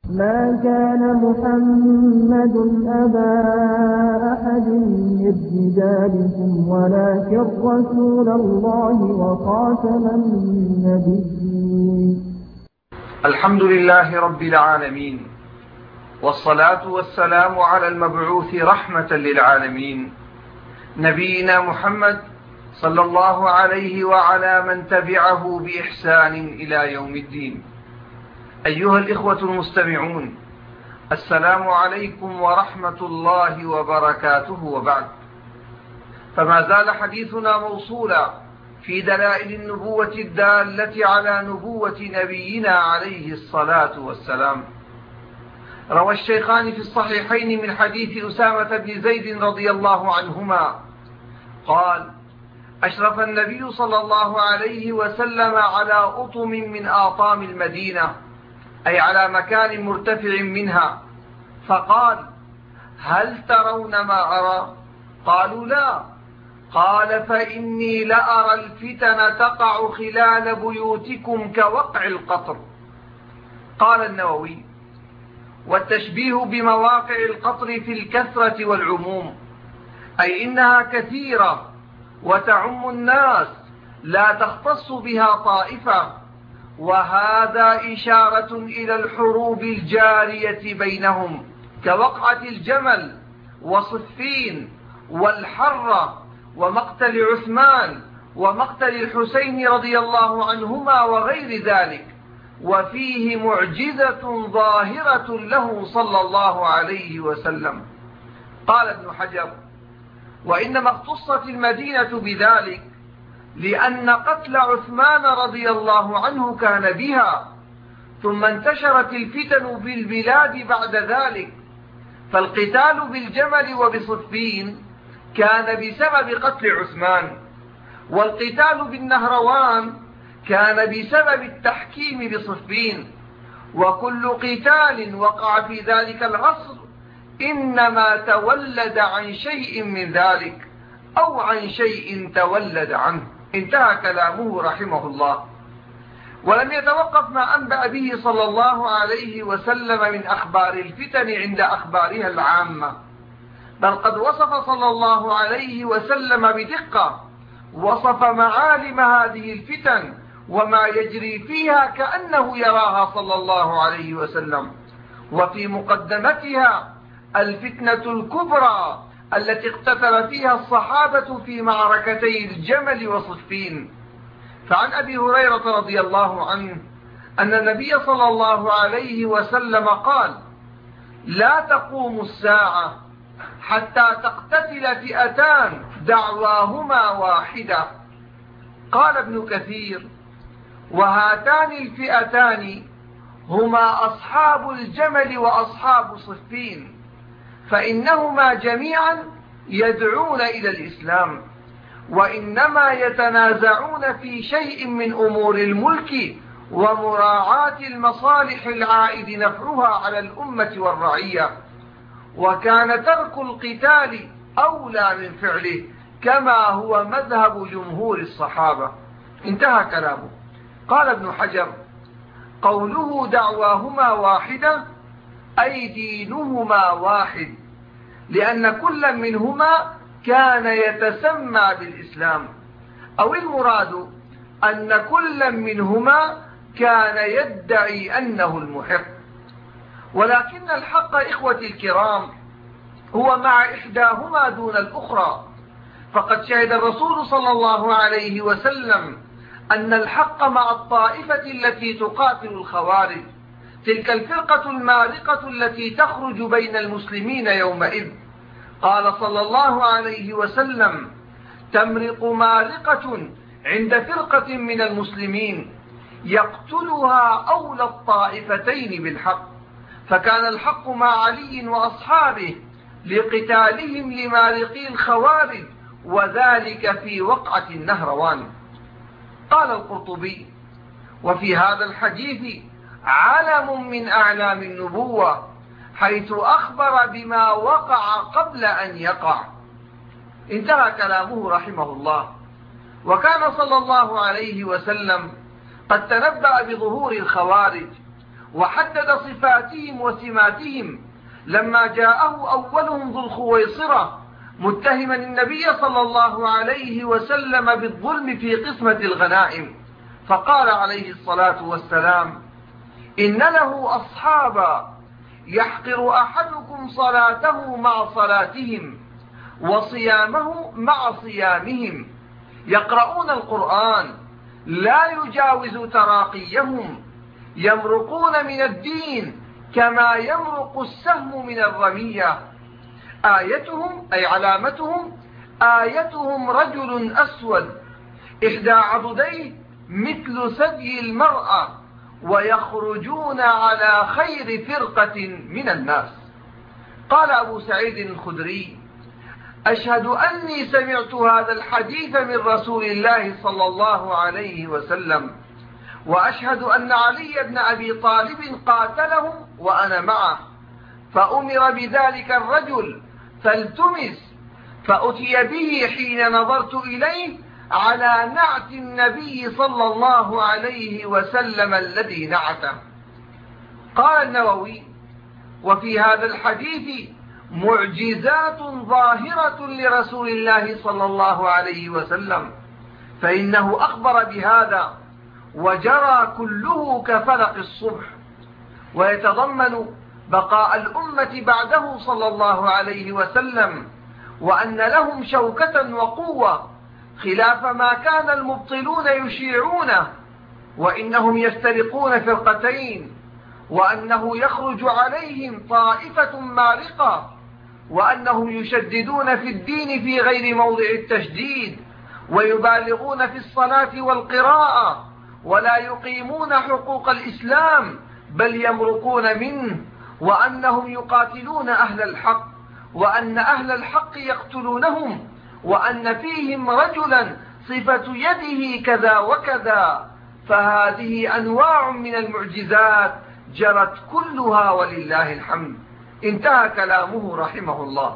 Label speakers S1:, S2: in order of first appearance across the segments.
S1: ما كان محمد أبا أحد من رجالكم ولكن رسول الله وخاتم النبيين.
S2: الحمد لله رب العالمين، والصلاة والسلام على المبعوث رحمة للعالمين نبينا محمد صلى الله عليه وعلى من تبعه بإحسان إلى يوم الدين. أيها الإخوة المستمعون، السلام عليكم ورحمة الله وبركاته، وبعد، فما زال حديثنا موصولا في دلائل النبوة الدالة على نبوة نبينا عليه الصلاة والسلام. روى الشيخان في الصحيحين من حديث أسامة بن زيد رضي الله عنهما قال: أشرف النبي صلى الله عليه وسلم على أطم من آطام المدينة، أي على مكان مرتفع منها، فقال: هل ترون ما أرى؟ قالوا: لا. قال: فإني لأرى الفتن تقع خلال بيوتكم كوقع القطر. قال النووي: والتشبيه بمواقع القطر في الكثرة والعموم، أي إنها كثيرة وتعم الناس لا تختص بها طائفة، وهذا إشارة إلى الحروب الجارية بينهم كوقعة الجمل وصفين والحرة ومقتل عثمان ومقتل الحسين رضي الله عنهما وغير ذلك، وفيه معجزة ظاهرة له صلى الله عليه وسلم. قال ابن حجر: وإنما اختصت المدينة بذلك لأن قتل عثمان رضي الله عنه كان بها، ثم انتشرت الفتن بالبلاد بعد ذلك، فالقتال بالجمل وبصفين كان بسبب قتل عثمان، والقتال بالنهروان كان بسبب التحكيم بصفين، وكل قتال وقع في ذلك العصر إنما تولد عن شيء من ذلك أو عن شيء تولد عنه. انتهى كلامه رحمه الله. ولم يتوقف ما أنبأ به صلى الله عليه وسلم من أخبار الفتن عند أخبارها العامة، بل قد وصف صلى الله عليه وسلم بدقة، وصف معالم هذه الفتن وما يجري فيها كأنه يراها صلى الله عليه وسلم. وفي مقدمتها الفتنة الكبرى التي اقتتل فيها الصحابة في معركتي الجمل وصفين. فعن أبي هريرة رضي الله عنه أن النبي صلى الله عليه وسلم قال: لا تقوم الساعة حتى تقتتل فئتان دعواهما واحدة. قال ابن كثير: وهاتان الفئتان هما أصحاب الجمل وأصحاب صفين، فإنهما جميعا يدعون إلى الإسلام، وإنما يتنازعون في شيء من أمور الملك ومراعاة المصالح العائد نفعها على الأمة والرعية، وكان ترك القتال أولى من فعله، كما هو مذهب جمهور الصحابة. انتهى كلامه. قال ابن حجر: قوله دعواهما واحدة أي دينهما واحد، لأن كل منهما كان يتسمى بالإسلام، أو المراد أن كل منهما كان يدعي أنه المحق. ولكن الحق إخوتي الكرام هو مع إحداهما دون الأخرى، فقد شهد الرسول صلى الله عليه وسلم أن الحق مع الطائفة التي تقاتل الخوارج، تلك الفرقة المارقة التي تخرج بين المسلمين يومئذ. قال صلى الله عليه وسلم: تمرق مارقة عند فرقة من المسلمين يقتلها أولى الطائفتين بالحق. فكان الحق مع علي وأصحابه لقتالهم لمارقي الخوارج، وذلك في وقعة النهروان. قال القرطبي: وفي هذا الحديث علم من أعلام النبوة، حيث أخبر بما وقع قبل أن يقع. انتهى كلامه رحمه الله. وكان صلى الله عليه وسلم قد تنبأ بظهور الخوارج وحدد صفاتهم وسماتهم لما جاءه أولهم ذو الخويصرة متهما النبي صلى الله عليه وسلم بالظلم في قسمة الغنائم، فقال عليه الصلاة والسلام: إن له أصحابا يحقر أحدكم صلاته مع صلاتهم وصيامه مع صيامهم، يقرؤون القرآن لا يجاوز تراقيهم، يمرقون من الدين كما يمرق السهم من الرمية، آيتهم أي علامتهم آيتهم رجل أسود إحدى عضديه مثل ثدي المرأة، ويخرجون على خير فرقة من الناس. قال أبو سعيد الخدري: أشهد أني سمعت هذا الحديث من رسول الله صلى الله عليه وسلم، وأشهد أن علي بن أبي طالب قاتلهم وأنا معه، فأمر بذلك الرجل فالتمس، فأتي به حين نظرت إليه على نعت النبي صلى الله عليه وسلم الذي نعته. قال النووي: وفي هذا الحديث معجزات ظاهرة لرسول الله صلى الله عليه وسلم، فإنه أخبر بهذا وجرى كله كفلق الصبح، ويتضمن بقاء الأمة بعده صلى الله عليه وسلم، وأن لهم شوكة وقوة خلاف ما كان المبطلون يشيعونه، وإنهم يفترقون فرقتين، وأنه يخرج عليهم طائفة مارقة، وأنهم يشددون في الدين في غير موضع التشديد، ويبالغون في الصلاة والقراءة، ولا يقيمون حقوق الإسلام بل يمرقون منه، وأنهم يقاتلون أهل الحق، وأن أهل الحق يقتلونهم، وأن فيهم رجلا صفة يده كذا وكذا. فهذه أنواع من المعجزات جرت كلها ولله الحمد. انتهى كلامه رحمه الله.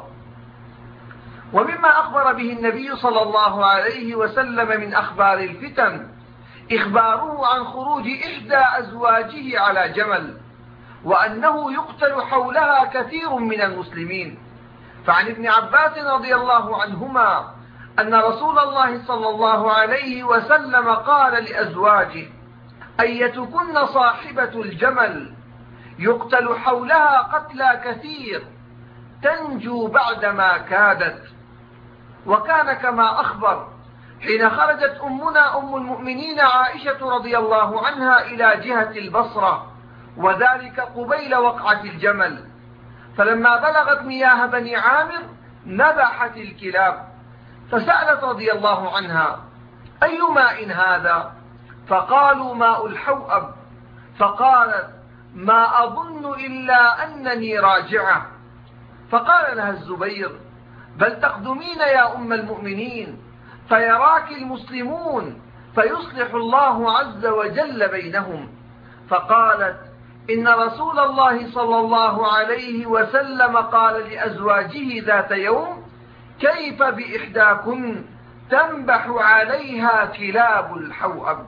S2: ومما أخبر به النبي صلى الله عليه وسلم من أخبار الفتن إخباره عن خروج إحدى أزواجه على جمل، وأنه يقتل حولها كثير من المسلمين. فعن ابن عباس رضي الله عنهما أن رسول الله صلى الله عليه وسلم قال لأزواجه: أيتكن صاحبة الجمل يقتل حولها قتلى كثير تنجو بعدما كادت. وكان كما أخبر حين خرجت أمنا أم المؤمنين عائشة رضي الله عنها إلى جهة البصرة، وذلك قبيل وقعة الجمل، فلما بلغت مياه بني عامر نبحت الكلاب، فسألت رضي الله عنها: أي ماء هذا؟ فقالوا: ماء الحوأب. فقالت: ما أظن إلا أنني راجعة. فقال لها الزبير: بل تقدمين يا أم المؤمنين فيراك المسلمون فيصلح الله عز وجل بينهم. فقالت: إن رسول الله صلى الله عليه وسلم قال لأزواجه ذات يوم: كيف بإحداكن تنبح عليها كلاب الحوأب.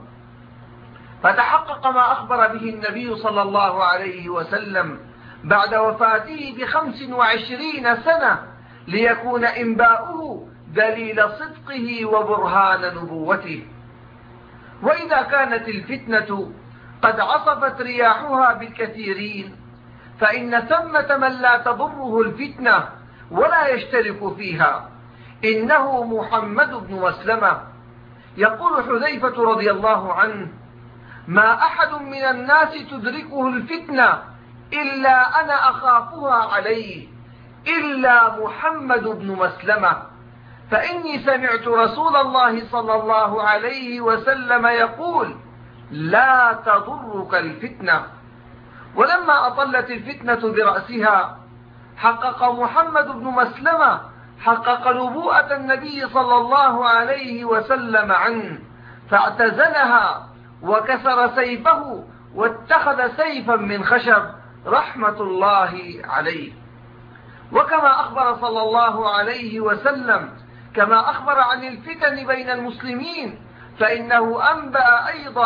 S2: فتحقق ما أخبر به النبي صلى الله عليه وسلم بعد وفاته ب25 سنة، ليكون إنباؤه دليل صدقه وبرهان نبوته. وإذا كانت الفتنة قد عصفت رياحها بالكثيرين، فإن ثمة من لا تضره الفتنة ولا يشترك فيها، إنه محمد بن مسلمة. يقول حذيفة رضي الله عنه: ما أحد من الناس تدركه الفتنة إلا أنا أخافها عليه إلا محمد بن مسلمة، فإني سمعت رسول الله صلى الله عليه وسلم يقول: لا تضرك الفتنة. ولما أطلت الفتنة برأسها حقق محمد بن مسلمة حقق نبوءة النبي صلى الله عليه وسلم عنه، فاعتزلها وكسر سيفه واتخذ سيفا من خشب رحمة الله عليه. وكما أخبر صلى الله عليه وسلم كما أخبر عن الفتن بين المسلمين، فإنه أنبأ أيضا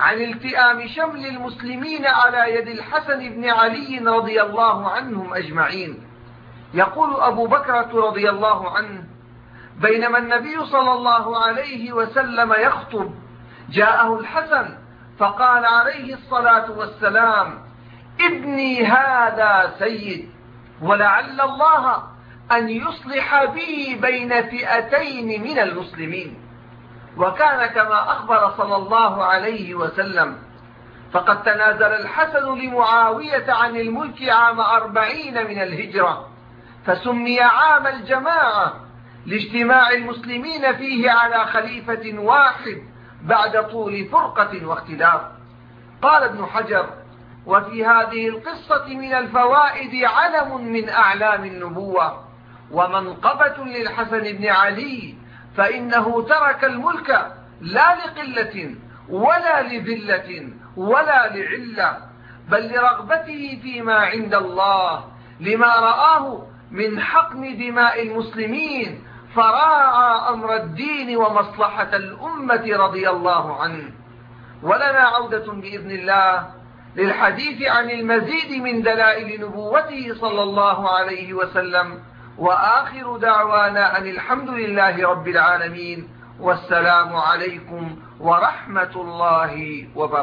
S2: عن التئام شمل المسلمين على يد الحسن بن علي رضي الله عنهم أجمعين. يقول أبو بكرة رضي الله عنه: بينما النبي صلى الله عليه وسلم يخطب جاءه الحسن فقال عليه الصلاة والسلام: ابني هذا سيد، ولعل الله أن يصلح به بين فئتين من المسلمين. وكان كما أخبر صلى الله عليه وسلم، فقد تنازل الحسن لمعاوية عن الملك عام 40 من الهجرة، فسمي عام الجماعة لاجتماع المسلمين فيه على خليفة واحد بعد طول فرقة واختلاف. قال ابن حجر: وفي هذه القصة من الفوائد علم من أعلام النبوة ومنقبة للحسن بن علي، فإنه ترك الملك لا لقلة ولا لذلة ولا لعلة، بل لرغبته فيما عند الله، لما رآه من حقن دماء المسلمين، فراعى أمر الدين ومصلحة الأمة رضي الله عنه. ولنا عودة بإذن الله للحديث عن المزيد من دلائل نبوته صلى الله عليه وسلم، وآخر دعوانا أن الحمد لله رب العالمين، والسلام عليكم ورحمة الله وبركاته.